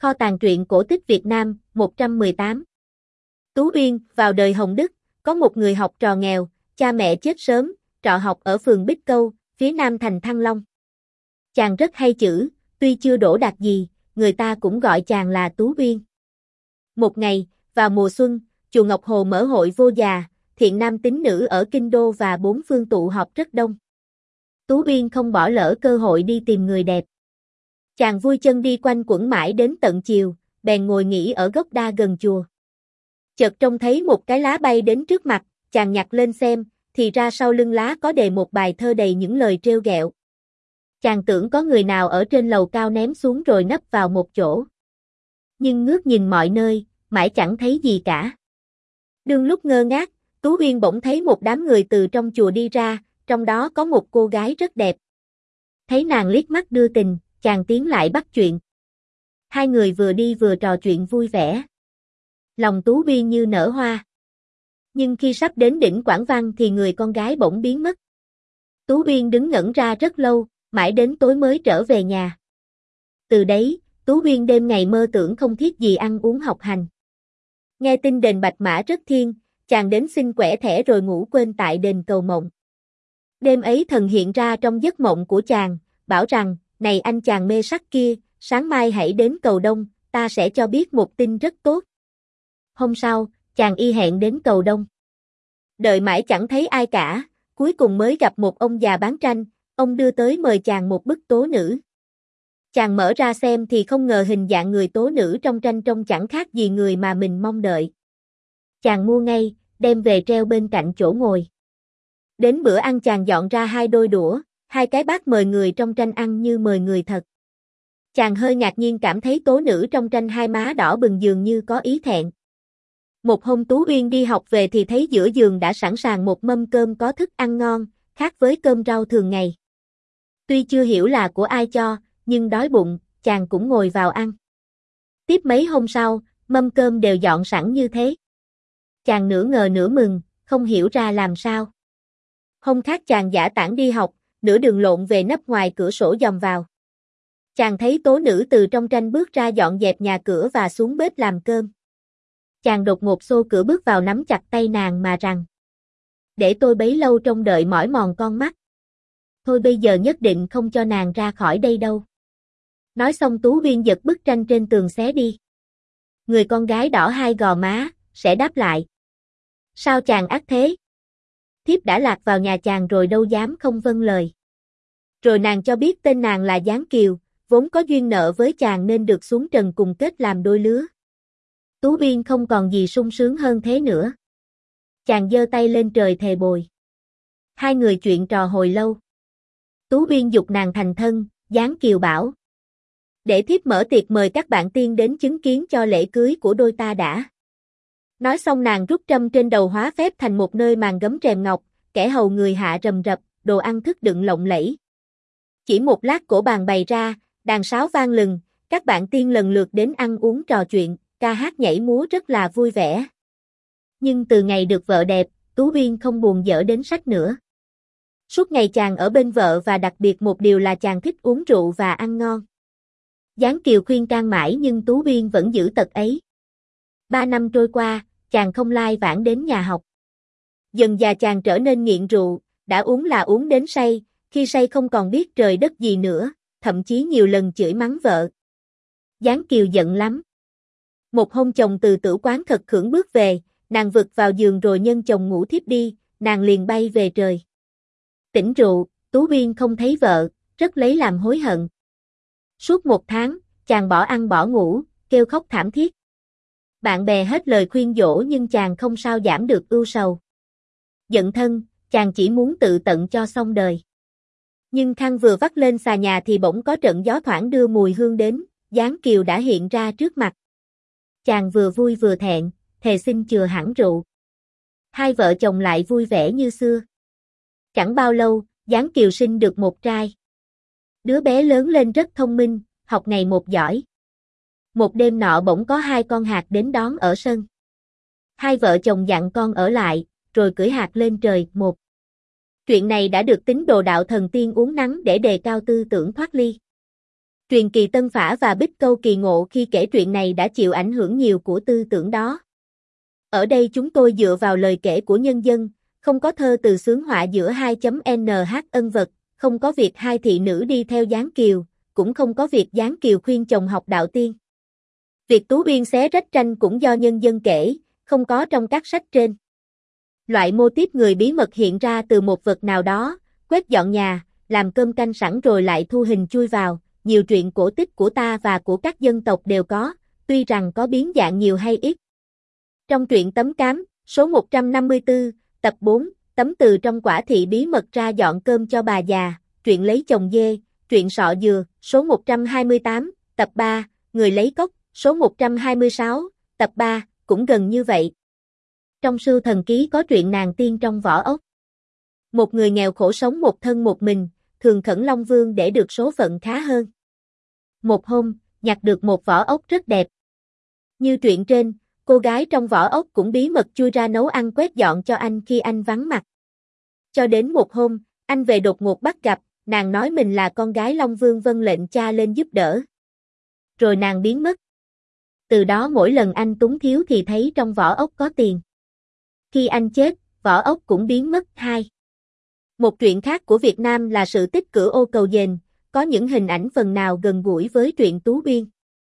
Kho tàng truyện cổ tích Việt Nam, 118. Tú Uyên, vào đời Hồng Đức, có một người học trò nghèo, cha mẹ chết sớm, trọ học ở phường Bích Câu, phía nam thành Thăng Long. Chàng rất hay chữ, tuy chưa đỗ đạt gì, người ta cũng gọi chàng là Tú Uyên. Một ngày, vào mùa xuân, chùa Ngọc Hồ mở hội vô già, thiện nam tín nữ ở Kinh Đô và bốn phương tụ họp rất đông. Tú Uyên không bỏ lỡ cơ hội đi tìm người đẹp. Chàng vui chân đi quanh quẩn mãi đến tận chiều, bèn ngồi nghỉ ở gốc đa gần chùa. Chợt trông thấy một cái lá bay đến trước mặt, chàng nhặt lên xem, thì ra sau lưng lá có đề một bài thơ đầy những lời trêu ghẹo. Chàng tưởng có người nào ở trên lầu cao ném xuống rồi nấp vào một chỗ. Nhưng ngước nhìn mọi nơi, mãi chẳng thấy gì cả. Đương lúc ngơ ngác, Tú Uyên bỗng thấy một đám người từ trong chùa đi ra, trong đó có một cô gái rất đẹp. Thấy nàng liếc mắt đưa tình, chàng tiến lại bắt chuyện. Hai người vừa đi vừa trò chuyện vui vẻ. Lòng Tú Uyên như nở hoa. Nhưng khi sắp đến đỉnh Quảng Văn thì người con gái bỗng biến mất. Tú Uyên đứng ngẩn ra rất lâu, mãi đến tối mới trở về nhà. Từ đấy, Tú Uyên đêm ngày mơ tưởng không thiết gì ăn uống học hành. Nghe tin đền Bạch Mã rất thiêng, chàng đến xin quẻ thẻ rồi ngủ quên tại đền cầu mộng. Đêm ấy thần hiện ra trong giấc mộng của chàng, bảo rằng, này anh chàng mê sắc kia, sáng mai hãy đến cầu Đông, ta sẽ cho biết một tin rất tốt. Hôm sau, chàng y hẹn đến cầu Đông. Đợi mãi chẳng thấy ai cả, cuối cùng mới gặp một ông già bán tranh, ông đưa tới mời chàng một bức tố nữ. Chàng mở ra xem thì không ngờ hình dạng người tố nữ trong tranh trông chẳng khác gì người mà mình mong đợi. Chàng mua ngay, đem về treo bên cạnh chỗ ngồi. Đến bữa ăn chàng dọn ra hai đôi đũa, hai cái bát mời người trong tranh ăn như mời người thật. Chàng hơi ngạc nhiên cảm thấy tố nữ trong tranh hai má đỏ bừng dường như có ý thẹn. Một hôm Tú Uyên đi học về thì thấy giữa giường đã sẵn sàng một mâm cơm có thức ăn ngon, khác với cơm rau thường ngày. Tuy chưa hiểu là của ai cho, nhưng đói bụng, chàng cũng ngồi vào ăn. Tiếp mấy hôm sau, mâm cơm đều dọn sẵn như thế. Chàng nửa ngờ nửa mừng, không hiểu ra làm sao. Hôm khác chàng giả tản đi học, nửa đường lộn về nấp ngoài cửa sổ dòm vào. Chàng thấy tố nữ từ trong tranh bước ra dọn dẹp nhà cửa và xuống bếp làm cơm. Chàng đột ngột xô cửa bước vào nắm chặt tay nàng mà rằng: để tôi bấy lâu trông đợi mỏi mòn con mắt. Thôi bây giờ nhất định không cho nàng ra khỏi đây đâu. Nói xong Tú Uyên giật bức tranh trên tường xé đi. Người con gái đỏ hai gò má, sẽ đáp lại: sao chàng ác thế? Thiếp đã lạc vào nhà chàng rồi đâu dám không vâng lời. Rồi nàng cho biết tên nàng là Giáng Kiều, vốn có duyên nợ với chàng nên được xuống trần cùng kết làm đôi lứa. Tú Uyên không còn gì sung sướng hơn thế nữa. Chàng giơ tay lên trời thề bồi. Hai người chuyện trò hồi lâu. Tú Uyên giục nàng thành thân, Giáng Kiều bảo: để thiếp mở tiệc mời các bạn tiên đến chứng kiến cho lễ cưới của đôi ta đã. Nói xong nàng rút trâm trên đầu hóa phép thành một nơi màn gấm rèm ngọc, kẻ hầu người hạ rầm rập, đồ ăn thức đựng lộng lẫy. Chỉ một lát cổ bàn bày ra, đàn sáo vang lừng, các bạn tiên lần lượt đến ăn uống trò chuyện, ca hát nhảy múa rất là vui vẻ. Nhưng từ ngày được vợ đẹp, Tú Uyên không buồn dở đến sách nữa. Suốt ngày chàng ở bên vợ và đặc biệt một điều là chàng thích uống rượu và ăn ngon. Giáng Kiều khuyên can mãi nhưng Tú Uyên vẫn giữ tật ấy. 3 năm trôi qua, chàng không lai vãng đến nhà học. Dần dà chàng trở nên nghiện rượu, đã uống là uống đến say, khi say không còn biết trời đất gì nữa, thậm chí nhiều lần chửi mắng vợ. Giáng Kiều giận lắm. Một hôm chồng từ tử quán khật khưởng bước về, nàng vực vào giường rồi nhân chồng ngủ thiếp đi, nàng liền bay về trời. Tỉnh rượu, Tú Uyên không thấy vợ, rất lấy làm hối hận. Suốt 1 tháng, chàng bỏ ăn bỏ ngủ, kêu khóc thảm thiết. Bạn bè hết lời khuyên dỗ nhưng chàng không sao giảm được ưu sầu. Giận thân, chàng chỉ muốn tự tận cho xong đời. Nhưng khăn vừa vắt lên xà nhà thì bỗng có trận gió thoảng đưa mùi hương đến, Giáng Kiều đã hiện ra trước mặt. Chàng vừa vui vừa thẹn, thề xin chừa hẳn rượu. Hai vợ chồng lại vui vẻ như xưa. Chẳng bao lâu, Giáng Kiều sinh được một trai. Đứa bé lớn lên rất thông minh, học ngày một giỏi. Một đêm nọ bỗng có 2 con hạc đến đón ở sân. Hai vợ chồng dặn con ở lại, rồi cưỡi hạc lên trời một. Chuyện này đã được tín đồ đạo thần tiên uốn nắn để đề cao tư tưởng thoát ly. Truyền kỳ Tân Phả và Bích Câu Kỳ Ngộ khi kể truyện này đã chịu ảnh hưởng nhiều của tư tưởng đó. Ở đây chúng tôi dựa vào lời kể của nhân dân, không có thơ từ xướng họa giữa 2.nh ân vật, không có việc hai thị nữ đi theo gián kiều, cũng không có việc gián kiều khuyên chồng học đạo tiên. Việc Tú Uyên xé rách tranh cũng do nhân dân kể, không có trong các sách trên. Loại mô típ người bí mật hiện ra từ một vật nào đó, quét dọn nhà, làm cơm canh sẵn rồi lại thu hình chui vào, nhiều truyện cổ tích của ta và của các dân tộc đều có, tuy rằng có biến dạng nhiều hay ít. Trong truyện Tấm Cám, số 154, tập 4, Tấm từ trong quả thị bí mật ra dọn cơm cho bà già, truyện Lấy chồng dê, truyện Sọ dừa, số 128, tập 3, Người lấy cốc, số 126, tập 3, cũng gần như vậy. Trong Sưu Thần Ký có truyện Nàng tiên trong vỏ ốc. Một người nghèo khổ sống một thân một mình, thường khẩn Long Vương để được số phận khá hơn. Một hôm, nhặt được một vỏ ốc rất đẹp. Như truyện trên, cô gái trong vỏ ốc cũng bí mật chui ra nấu ăn quét dọn cho anh khi anh vắng mặt. Cho đến một hôm, anh về đột ngột bắt gặp, nàng nói mình là con gái Long Vương vâng lệnh cha lên giúp đỡ. Rồi nàng biến mất. Từ đó mỗi lần anh túng thiếu thì thấy trong vỏ ốc có tiền. Khi anh chết, vỏ ốc cũng biến mất. 2. Một truyện khác của Việt Nam là Sự tích Cửa Ô Cầu Dền, có những hình ảnh phần nào gần gũi với truyện Tú Uyên.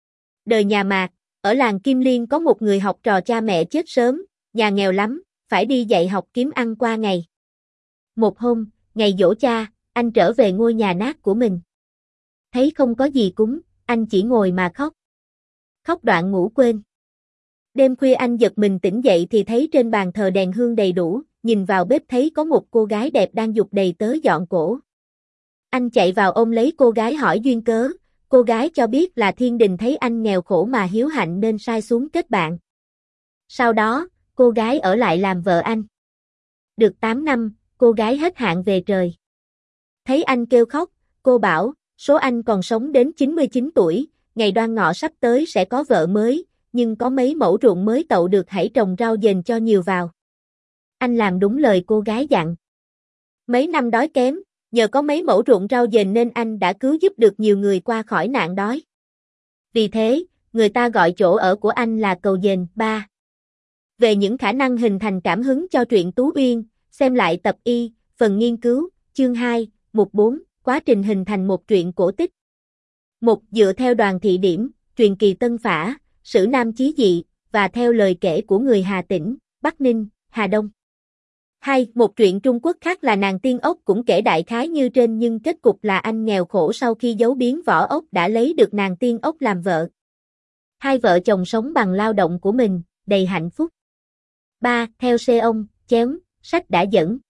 Đời nhà Mạc, ở làng Kim Liên có một người học trò cha mẹ chết sớm, nhà nghèo lắm, phải đi dạy học kiếm ăn qua ngày. Một hôm, ngày giỗ cha, anh trở về ngôi nhà nát của mình. Thấy không có gì cúng, anh chỉ ngồi mà khóc. Khóc đoạn ngủ quên. Đêm khuya anh giật mình tỉnh dậy thì thấy trên bàn thờ đèn hương đầy đủ, nhìn vào bếp thấy có một cô gái đẹp đang giục đầy tớ dọn cổ. Anh chạy vào ôm lấy cô gái hỏi duyên cớ, cô gái cho biết là thiên đình thấy anh nghèo khổ mà hiếu hạnh nên sai xuống kết bạn. Sau đó, cô gái ở lại làm vợ anh. Được 8 năm, cô gái hết hạn về trời. Thấy anh kêu khóc, cô bảo, số anh còn sống đến 99 tuổi, ngày đoan ngọ sắp tới sẽ có vợ mới, nhưng có mấy mẫu ruộng mới tậu được hãy trồng rau dền cho nhiều vào. Anh làm đúng lời cô gái dặn. Mấy năm đói kém, nhờ có mấy mẫu ruộng rau dền nên anh đã cứu giúp được nhiều người qua khỏi nạn đói. Vì thế, người ta gọi chỗ ở của anh là Cầu Dền. 3. Về những khả năng hình thành cảm hứng cho truyện Tú Uyên, xem lại tập Y, phần nghiên cứu, chương 2, mục 4, quá trình hình thành một truyện cổ tích. 1. Dựa theo Đoàn Thị Điểm, truyền kỳ Tân Phả, Sử Nam Chí Dị, và theo lời kể của người Hà Tĩnh, Bắc Ninh, Hà Đông. 2. Một truyện Trung Quốc khác là Nàng Tiên Ốc cũng kể đại khái như trên nhưng kết cục là anh nghèo khổ sau khi giấu biến vỏ ốc đã lấy được nàng Tiên Ốc làm vợ. Hai vợ chồng sống bằng lao động của mình, đầy hạnh phúc. 3. Theo xe ông, chéo, sách đã dẫn.